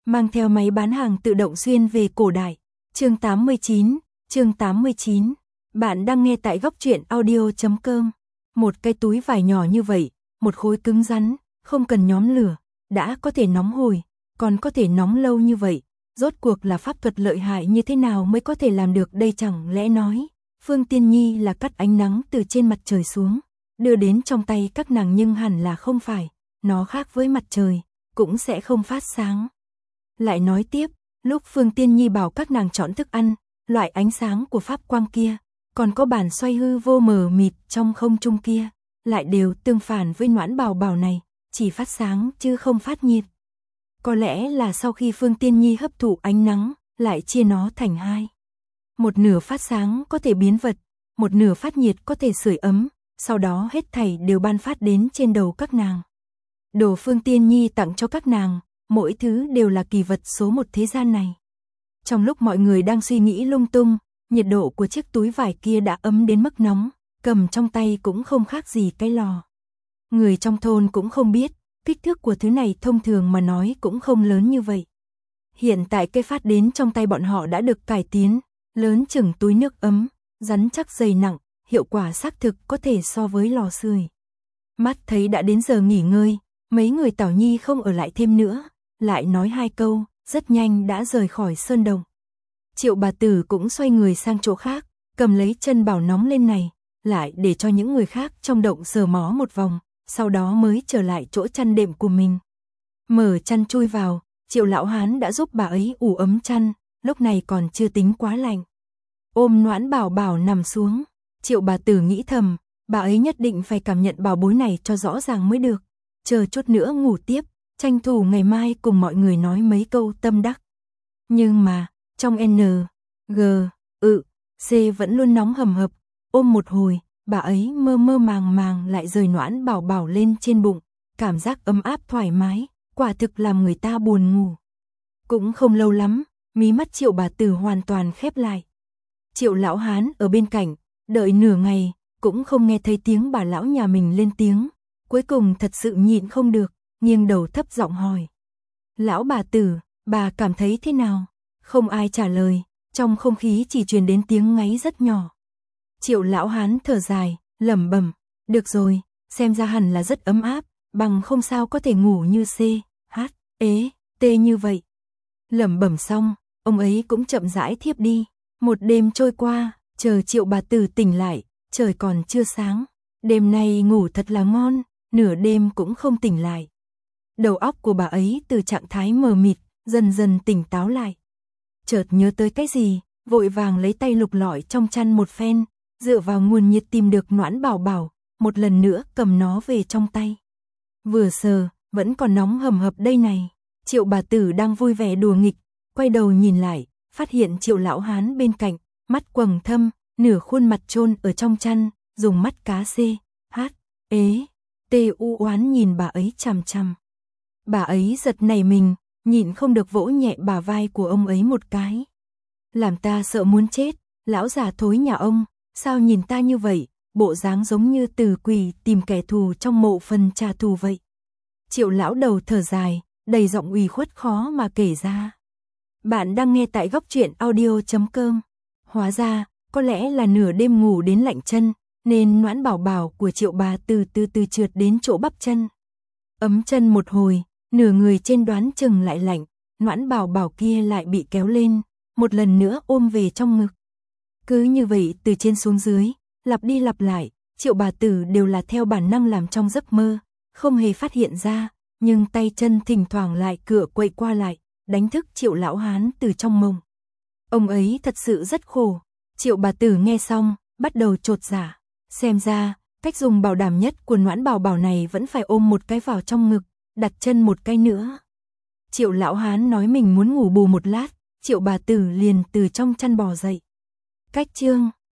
mang theo máy bán hàng tự động xuyên về cổ đại. Chương 89. Bạn đang nghe tại góc truyện audio.com. Một cái túi vải nhỏ như vậy, một khối cứng rắn, không cần nhóm lửa, đã có thể nóng hổi, còn có thể nóng lâu như vậy. Rốt cuộc là pháp thuật lợi hại như thế nào mới có thể làm được đây, chẳng lẽ nói Phương Tiên Nhi là cắt ánh nắng từ trên mặt trời xuống, đưa đến trong tay các nàng, nhưng hẳn là không phải, nó khác với mặt trời, cũng sẽ không phát sáng. Lại nói tiếp, lúc Phương Tiên Nhi bảo các nàng chọn thức ăn, loại ánh sáng của pháp quang kia, còn có bản xoay hư vô mờ mịt trong không trung kia, lại đều tương phản với Noãn Bảo Bảo này, chỉ phát sáng chứ không phát nhiệt. Có lẽ là sau khi Phương Tiên Nhi hấp thụ ánh nắng, lại chia nó thành hai. Một nửa phát sáng có thể biến vật, một nửa phát nhiệt có thể sưởi ấm, sau đó hết thảy đều ban phát đến trên đầu các nàng. Đồ Phương Tiên Nhi tặng cho các nàng, mỗi thứ đều là kỳ vật số một thế gian này. Trong lúc mọi người đang suy nghĩ lung tung, nhiệt độ của chiếc túi vải kia đã ấm đến mức nóng, cầm trong tay cũng không khác gì cái lò. Người trong thôn cũng không biết, kích thước của thứ này thông thường mà nói cũng không lớn như vậy. Hiện tại cây phát đến trong tay bọn họ đã được cải tiến, lớn chừng túi nước ấm, rắn chắc dày nặng, hiệu quả xác thực có thể so với lò sưởi. Mắt thấy đã đến giờ nghỉ ngơi, mấy người Tảo Nhi không ở lại thêm nữa, lại nói hai câu, rất nhanh đã rời khỏi sơn động. Triệu bà tử cũng xoay người sang chỗ khác, cầm lấy chân bảo nóng lên này, lại để cho những người khác trong động sờ mó một vòng, sau đó mới trở lại chỗ chăn đệm của mình. Mở chăn chui vào, Triệu lão hán đã giúp bà ấy ủ ấm chăn, lúc này còn chưa tính quá lạnh. Ôm Noãn Bảo Bảo nằm xuống, Triệu bà tử nghĩ thầm, bà ấy nhất định phải cảm nhận bảo bối này cho rõ ràng mới được. Chờ chút nữa ngủ tiếp, tranh thủ ngày mai cùng mọi người nói mấy câu tâm đắc. Nhưng mà, trong N, G, C vẫn luôn nóng hầm hập, ôm một hồi, bà ấy mơ mơ màng màng lại rời Noãn Bảo Bảo lên trên bụng, cảm giác ấm áp thoải mái, quả thực làm người ta buồn ngủ. Cũng không lâu lắm, mí mắt Triệu bà tử hoàn toàn khép lại. Triệu lão hán ở bên cạnh, đợi nửa ngày, cũng không nghe thấy tiếng bà lão nhà mình lên tiếng, cuối cùng thật sự nhịn không được, nghiêng đầu thấp giọng hỏi. Lão bà tử, bà cảm thấy thế nào? Không ai trả lời, trong không khí chỉ truyền đến tiếng ngáy rất nhỏ. Triệu lão hán thở dài, lẩm bẩm, được rồi, xem ra hẳn là rất ấm áp, bằng không sao có thể ngủ như C, H, E, T như vậy. Lẩm bẩm xong, ông ấy cũng chậm rãi thiếp đi. Một đêm trôi qua, chờ Triệu bà tử tỉnh lại, trời còn chưa sáng. Đêm nay ngủ thật là ngon, nửa đêm cũng không tỉnh lại. Đầu óc của bà ấy từ trạng thái mờ mịt, dần dần tỉnh táo lại. Chợt nhớ tới cái gì, vội vàng lấy tay lục lọi trong chăn một phen, dựa vào nguồn nhiệt tìm được Noãn Bảo Bảo, một lần nữa cầm nó về trong tay. Vừa sờ, vẫn còn nóng hầm hập đây này. Triệu bà tử đang vui vẻ đùa nghịch, quay đầu nhìn lại, phát hiện Triệu lão hán bên cạnh, mắt quầng thâm, nửa khuôn mặt chôn ở trong chăn, dùng mắt cá C, H, E, T u oán nhìn bà ấy chằm chằm. Bà ấy giật nảy mình, nhịn không được vỗ nhẹ bả vai của ông ấy một cái. Làm ta sợ muốn chết, lão già thối nhà ông, sao nhìn ta như vậy, bộ dáng giống như tử quỷ tìm kẻ thù trong mộ phần trả thù vậy. Triệu lão đầu thở dài, đầy giọng ủy khuất khó mà kể ra. Bạn đang nghe tại góc truyện audio.com. Hóa ra, có lẽ là nửa đêm ngủ đến lạnh chân, nên Noãn Bảo Bảo của Triệu bà từ từ trượt đến chỗ bắp chân. Ấm chân một hồi, nửa người trên đoán chừng lại lạnh, Noãn Bảo Bảo kia lại bị kéo lên, một lần nữa ôm về trong ngực. Cứ như vậy từ trên xuống dưới, lặp đi lặp lại, Triệu bà tử đều là theo bản năng làm trong giấc mơ, không hề phát hiện ra, nhưng tay chân thỉnh thoảng lại cựa quậy qua lại, đánh thức Triệu lão hán từ trong mộng. Ông ấy thật sự rất khổ. Triệu bà tử nghe xong, bắt đầu chột dạ. Xem ra, cách dùng bảo đảm nhất của Noãn Bảo Bảo này vẫn phải ôm một cái vào trong ngực, đặt chân một cái nữa. Triệu lão hán nói mình muốn ngủ bù một lát, Triệu bà tử liền từ trong chăn bò dậy. Cách chương